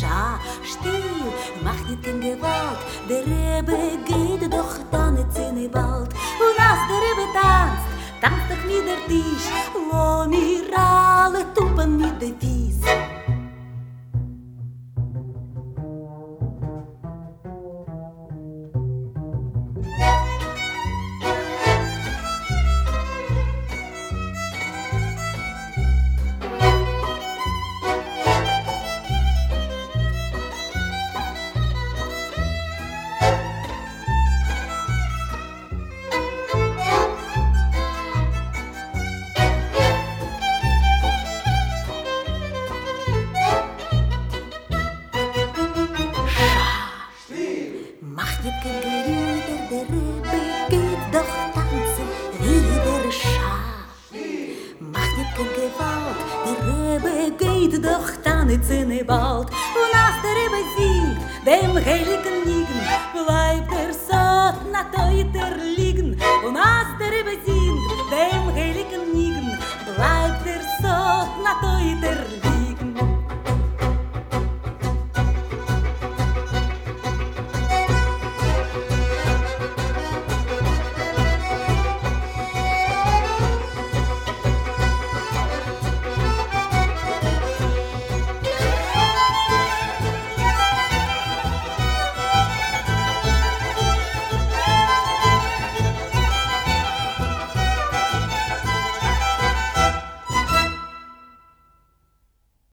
Scha, still, mach nicht kein Gewalt, der Rebbe geht doch tanzen in Wald. Und als der Rebbe tanzt doch mit der Tisch, wo mir alle tuppen mit den Fies. Macht nicht kein Gerüder, der Rebbe geht doch tanzen wie der Schah. Macht nicht kein Gewalt, der Rebbe geht doch tanzen in Wald. Und als der Rebbe singt, dem heiligen Nigen, bleibt so na teuter liegen. Und als der Rebbe singt, dem heiligen Nigen, bleibt so na teuter liegen.